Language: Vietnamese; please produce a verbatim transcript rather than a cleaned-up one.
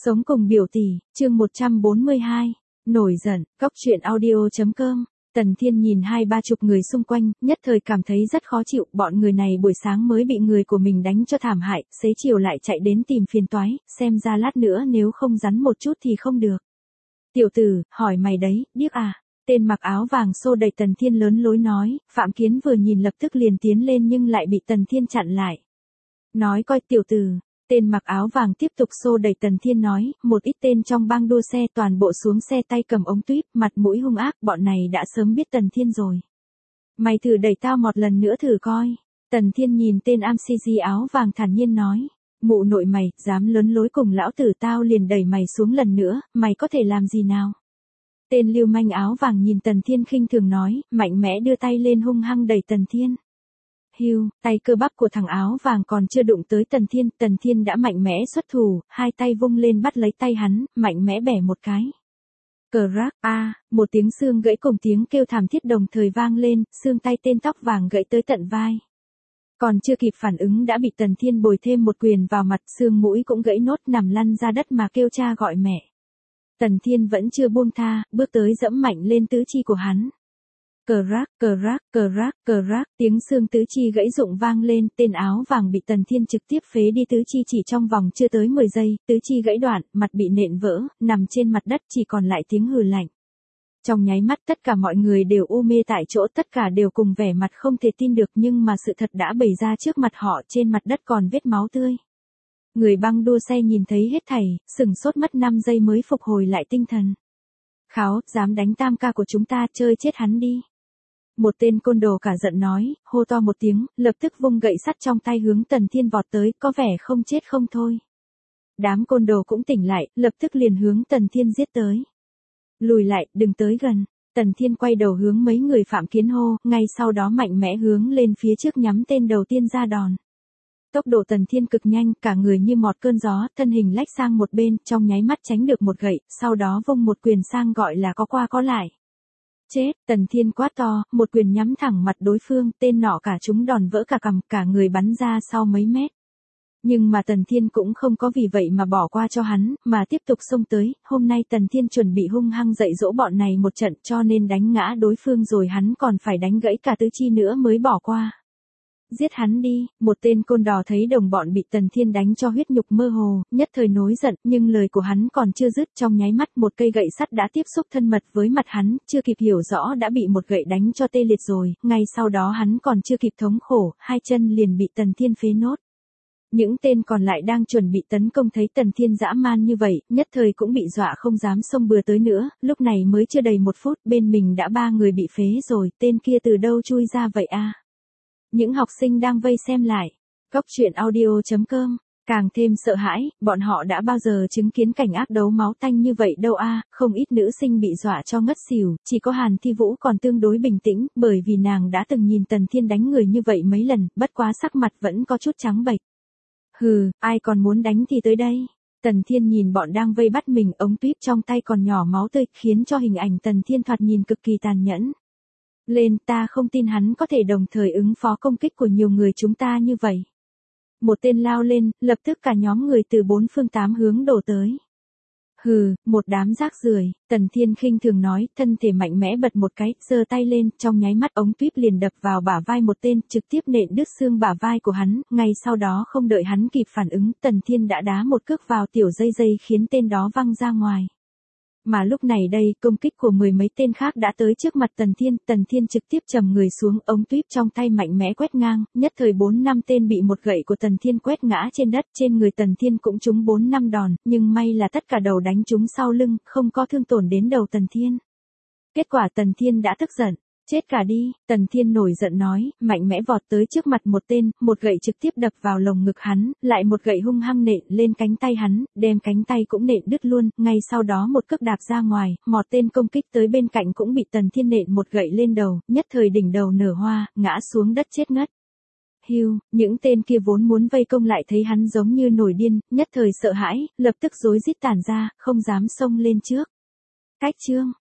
Sống cùng biểu tỷ, chương một trăm bốn mươi hai, nổi giận, góc truyện audio chấm com. Tần Thiên nhìn hai ba chục người xung quanh, nhất thời cảm thấy rất khó chịu, bọn người này buổi sáng mới bị người của mình đánh cho thảm hại, xế chiều lại chạy đến tìm phiền toái, xem ra lát nữa nếu không rắn một chút thì không được. Tiểu tử, hỏi mày đấy, điếc à? Tên mặc áo vàng xô đẩy Tần Thiên lớn lối nói, Phạm Kiến vừa nhìn lập tức liền tiến lên nhưng lại bị Tần Thiên chặn lại. Nói coi tiểu tử. Tên mặc áo vàng tiếp tục xô đẩy Tần Thiên nói, một ít tên trong bang đua xe toàn bộ xuống xe tay cầm ống tuyếp, mặt mũi hung ác, bọn này đã sớm biết Tần Thiên rồi. Mày thử đẩy tao một lần nữa thử coi. Tần Thiên nhìn tên am xê giê áo vàng thản nhiên nói, mụ nội mày, dám lớn lối cùng lão tử tao liền đẩy mày xuống lần nữa, mày có thể làm gì nào? Tên lưu manh áo vàng nhìn Tần Thiên khinh thường nói, mạnh mẽ đưa tay lên hung hăng đẩy Tần Thiên. Hiu, tay cơ bắp của thằng áo vàng còn chưa đụng tới Tần Thiên, Tần Thiên đã mạnh mẽ xuất thủ, hai tay vung lên bắt lấy tay hắn, mạnh mẽ bẻ một cái. Cờ rác, a, một tiếng xương gãy cùng tiếng kêu thảm thiết đồng thời vang lên, xương tay tên tóc vàng gãy tới tận vai. Còn chưa kịp phản ứng đã bị Tần Thiên bồi thêm một quyền vào mặt, xương mũi cũng gãy nốt nằm lăn ra đất mà kêu cha gọi mẹ. Tần Thiên vẫn chưa buông tha, bước tới dẫm mạnh lên tứ chi của hắn. Cờ rác, cờ rác, cờ rác, cờ rác, tiếng xương tứ chi gãy rụng vang lên, tên áo vàng bị Tần Thiên trực tiếp phế đi tứ chi chỉ trong vòng chưa tới mười giây, tứ chi gãy đoạn, mặt bị nện vỡ, nằm trên mặt đất chỉ còn lại tiếng hừ lạnh. Trong nháy mắt tất cả mọi người đều u mê tại chỗ, tất cả đều cùng vẻ mặt không thể tin được nhưng mà sự thật đã bày ra trước mặt họ, trên mặt đất còn vết máu tươi. Người băng đua xe nhìn thấy hết thảy, sửng sốt mất năm giây mới phục hồi lại tinh thần. Kháo, dám đánh tam ca của chúng ta, chơi chết hắn đi. Một tên côn đồ cả giận nói, hô to một tiếng, lập tức vung gậy sắt trong tay hướng Tần Thiên vọt tới, có vẻ không chết không thôi. Đám côn đồ cũng tỉnh lại, lập tức liền hướng Tần Thiên giết tới. Lùi lại, đừng tới gần. Tần Thiên quay đầu hướng mấy người Phạm Kiến hô, ngay sau đó mạnh mẽ hướng lên phía trước nhắm tên đầu tiên ra đòn. Tốc độ Tần Thiên cực nhanh, cả người như mọt cơn gió, thân hình lách sang một bên, trong nháy mắt tránh được một gậy, sau đó vung một quyền sang gọi là có qua có lại. Chết, Tần Thiên quát to, một quyền nhắm thẳng mặt đối phương, tên nọ cả chúng đòn vỡ cả cằm, cả người bắn ra sau mấy mét. Nhưng mà Tần Thiên cũng không có vì vậy mà bỏ qua cho hắn, mà tiếp tục xông tới, hôm nay Tần Thiên chuẩn bị hung hăng dạy dỗ bọn này một trận cho nên đánh ngã đối phương rồi hắn còn phải đánh gãy cả tứ chi nữa mới bỏ qua. Giết hắn đi, một tên côn đò thấy đồng bọn bị Tần Thiên đánh cho huyết nhục mơ hồ, nhất thời nổi giận, nhưng lời của hắn còn chưa dứt, trong nháy mắt một cây gậy sắt đã tiếp xúc thân mật với mặt hắn, chưa kịp hiểu rõ đã bị một gậy đánh cho tê liệt rồi, ngay sau đó hắn còn chưa kịp thống khổ, hai chân liền bị Tần Thiên phế nốt. Những tên còn lại đang chuẩn bị tấn công thấy Tần Thiên dã man như vậy, nhất thời cũng bị dọa không dám xông bừa tới nữa, lúc này mới chưa đầy một phút, bên mình đã ba người bị phế rồi, tên kia từ đâu chui ra vậy a? Những học sinh đang vây xem lại, góc truyện audio chấm com, càng thêm sợ hãi, bọn họ đã bao giờ chứng kiến cảnh ác đấu máu tanh như vậy đâu a, không ít nữ sinh bị dọa cho ngất xỉu, chỉ có Hàn Thi Vũ còn tương đối bình tĩnh, bởi vì nàng đã từng nhìn Tần Thiên đánh người như vậy mấy lần, bất quá sắc mặt vẫn có chút trắng bệch. Hừ, ai còn muốn đánh thì tới đây. Tần Thiên nhìn bọn đang vây bắt mình, ống tuyếp trong tay còn nhỏ máu tươi, khiến cho hình ảnh Tần Thiên thoạt nhìn cực kỳ tàn nhẫn. Lên, ta không tin hắn có thể đồng thời ứng phó công kích của nhiều người chúng ta như vậy. Một tên lao lên, lập tức cả nhóm người từ bốn phương tám hướng đổ tới. Hừ, một đám rác rưởi, Tần Thiên khinh thường nói, thân thể mạnh mẽ bật một cái, giơ tay lên, trong nháy mắt ống tuyếp liền đập vào bả vai một tên, trực tiếp nện đứt xương bả vai của hắn, ngay sau đó không đợi hắn kịp phản ứng, Tần Thiên đã đá một cước vào tiểu dây dây khiến tên đó văng ra ngoài. Mà lúc này đây, công kích của mười mấy tên khác đã tới trước mặt Tần Thiên, Tần Thiên trực tiếp trầm người xuống, ống tuyếp trong tay mạnh mẽ quét ngang, nhất thời bốn năm tên bị một gậy của Tần Thiên quét ngã trên đất, trên người Tần Thiên cũng trúng bốn năm đòn, nhưng may là tất cả đầu đánh trúng sau lưng, không có thương tổn đến đầu Tần Thiên. Kết quả Tần Thiên đã tức giận. Chết cả đi, Tần Thiên nổi giận nói, mạnh mẽ vọt tới trước mặt một tên, một gậy trực tiếp đập vào lồng ngực hắn, lại một gậy hung hăng nện lên cánh tay hắn, đem cánh tay cũng nện đứt luôn, ngay sau đó một cước đạp ra ngoài, một tên công kích tới bên cạnh cũng bị Tần Thiên nện một gậy lên đầu, nhất thời đỉnh đầu nở hoa, ngã xuống đất chết ngất. Hiu, những tên kia vốn muốn vây công lại thấy hắn giống như nổi điên, nhất thời sợ hãi, lập tức rối rít tản ra, không dám xông lên trước. Cách chương